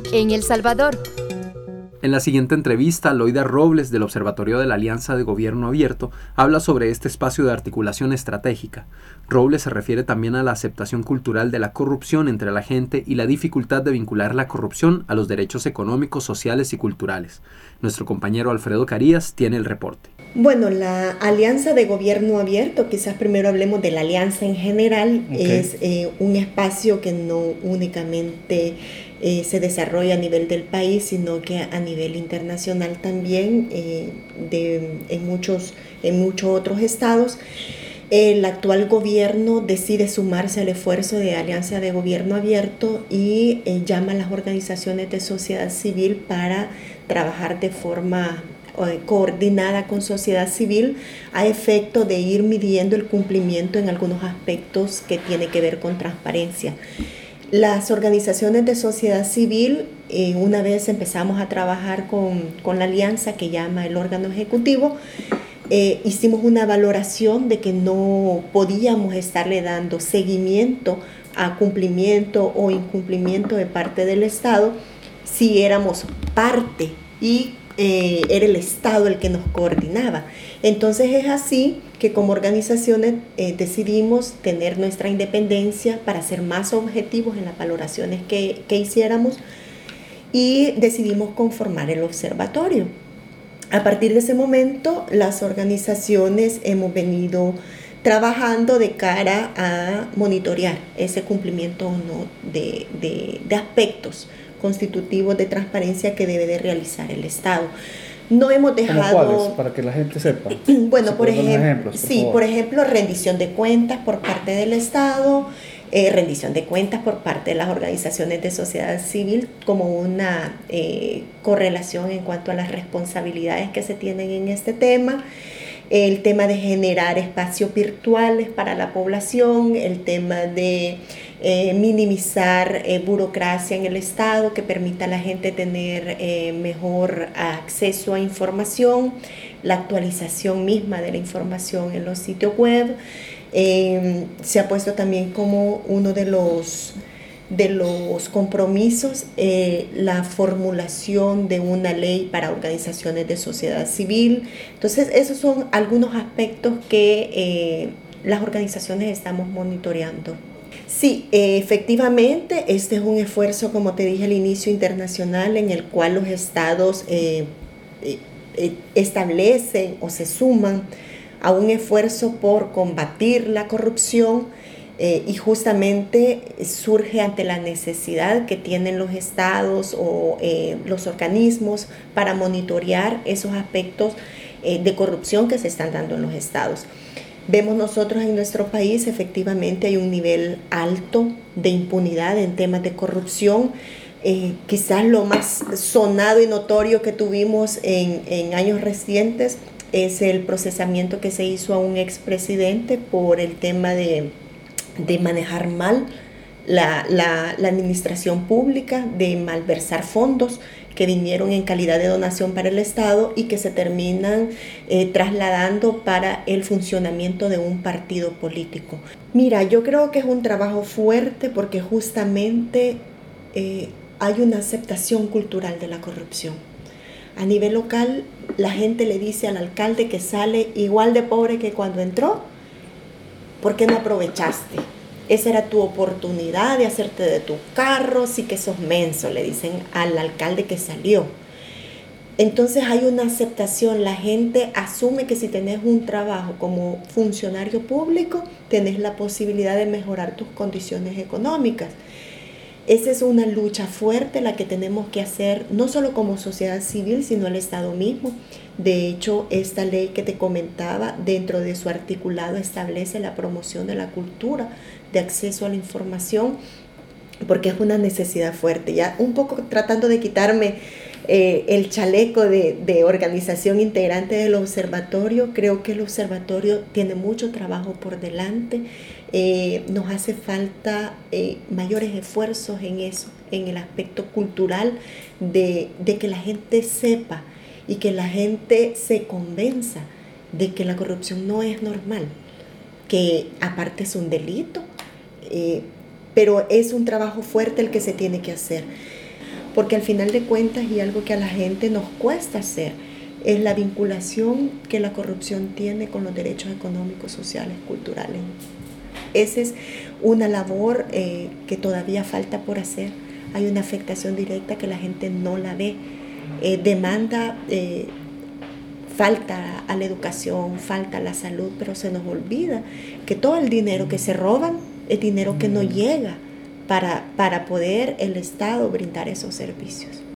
en El Salvador. En la siguiente entrevista, Loida Robles, del Observatorio de la Alianza de Gobierno Abierto, habla sobre este espacio de articulación estratégica. Robles se refiere también a la aceptación cultural de la corrupción entre la gente y la dificultad de vincular la corrupción a los derechos económicos, sociales y culturales. Nuestro compañero Alfredo Carías tiene el reporte. Bueno, la Alianza de Gobierno Abierto, quizás primero hablemos de la alianza en general, es un espacio que no únicamente se desarrolla a nivel del país, sino que a nivel internacional también, en muchos otros estados. El actual gobierno decide sumarse al esfuerzo de Alianza de Gobierno Abierto y llama a las organizaciones de sociedad civil para trabajar de forma coordinada con sociedad civil a efecto de ir midiendo el cumplimiento en algunos aspectos que tiene que ver con transparencia. Las organizaciones de sociedad civil, una vez empezamos a trabajar con la alianza que llama el órgano ejecutivo, hicimos una valoración de que no podíamos estarle dando seguimiento a cumplimiento o incumplimiento de parte del Estado si éramos parte y era el Estado el que nos coordinaba. Entonces es así que como organizaciones decidimos tener nuestra independencia para ser más objetivos en las valoraciones que hiciéramos y decidimos conformar el observatorio. A partir de ese momento, las organizaciones hemos venido trabajando de cara a monitorear ese cumplimiento o no de aspectos constitutivos de transparencia que debe de realizar el Estado. No hemos dejado... ¿Cómo cuáles? Para que la gente sepa. Bueno, por ejemplo, rendición de cuentas por parte del Estado, rendición de cuentas por parte de las organizaciones de sociedad civil como una correlación en cuanto a las responsabilidades que se tienen en este tema, el tema de generar espacios virtuales para la población, el tema de minimizar burocracia en el Estado que permita a la gente tener mejor acceso a información, la actualización misma de la información en los sitios web. Se ha puesto también como uno de los compromisos la formulación de una ley para organizaciones de sociedad civil. Entonces, esos son algunos aspectos que las organizaciones estamos monitoreando. Sí, efectivamente, este es un esfuerzo, como te dije al inicio, internacional en el cual los estados establecen o se suman a un esfuerzo por combatir la corrupción y justamente surge ante la necesidad que tienen los estados o los organismos para monitorear esos aspectos de corrupción que se están dando en los estados. Vemos nosotros en nuestro país, efectivamente hay un nivel alto de impunidad en temas de corrupción. Quizás lo más sonado y notorio que tuvimos en años recientes es el procesamiento que se hizo a un expresidente por el tema de manejar mal la administración pública, de malversar fondos que vinieron en calidad de donación para el Estado y que se terminan trasladando para el funcionamiento de un partido político. Mira, yo creo que es un trabajo fuerte porque justamente hay una aceptación cultural de la corrupción. A nivel local, la gente le dice al alcalde que sale igual de pobre que cuando entró. ¿Por qué no aprovechaste? Esa era tu oportunidad de hacerte de tu carro, sí que sos menso, le dicen al alcalde que salió. Entonces hay una aceptación, la gente asume que si tenés un trabajo como funcionario público, tenés la posibilidad de mejorar tus condiciones económicas. Esa es una lucha fuerte la que tenemos que hacer, no solo como sociedad civil, sino el Estado mismo. De hecho, esta ley que te comentaba, dentro de su articulado establece la promoción de la cultura de acceso a la información, porque es una necesidad fuerte. Ya un poco tratando de quitarme el chaleco de organización integrante del observatorio, creo que el observatorio tiene mucho trabajo por delante. Nos hace falta mayores esfuerzos en eso, en el aspecto cultural de que la gente sepa y que la gente se convenza de que la corrupción no es normal, que aparte es un delito, pero es un trabajo fuerte el que se tiene que hacer. porque al final de cuentas, y algo que a la gente nos cuesta hacer, es la vinculación que la corrupción tiene con los derechos económicos, sociales, culturales. Esa es una labor que todavía falta por hacer. Hay una afectación directa que la gente no la ve. Demanda falta a la educación, falta a la salud, pero se nos olvida que todo el dinero que se roban es dinero que no llega para poder el Estado brindar esos servicios.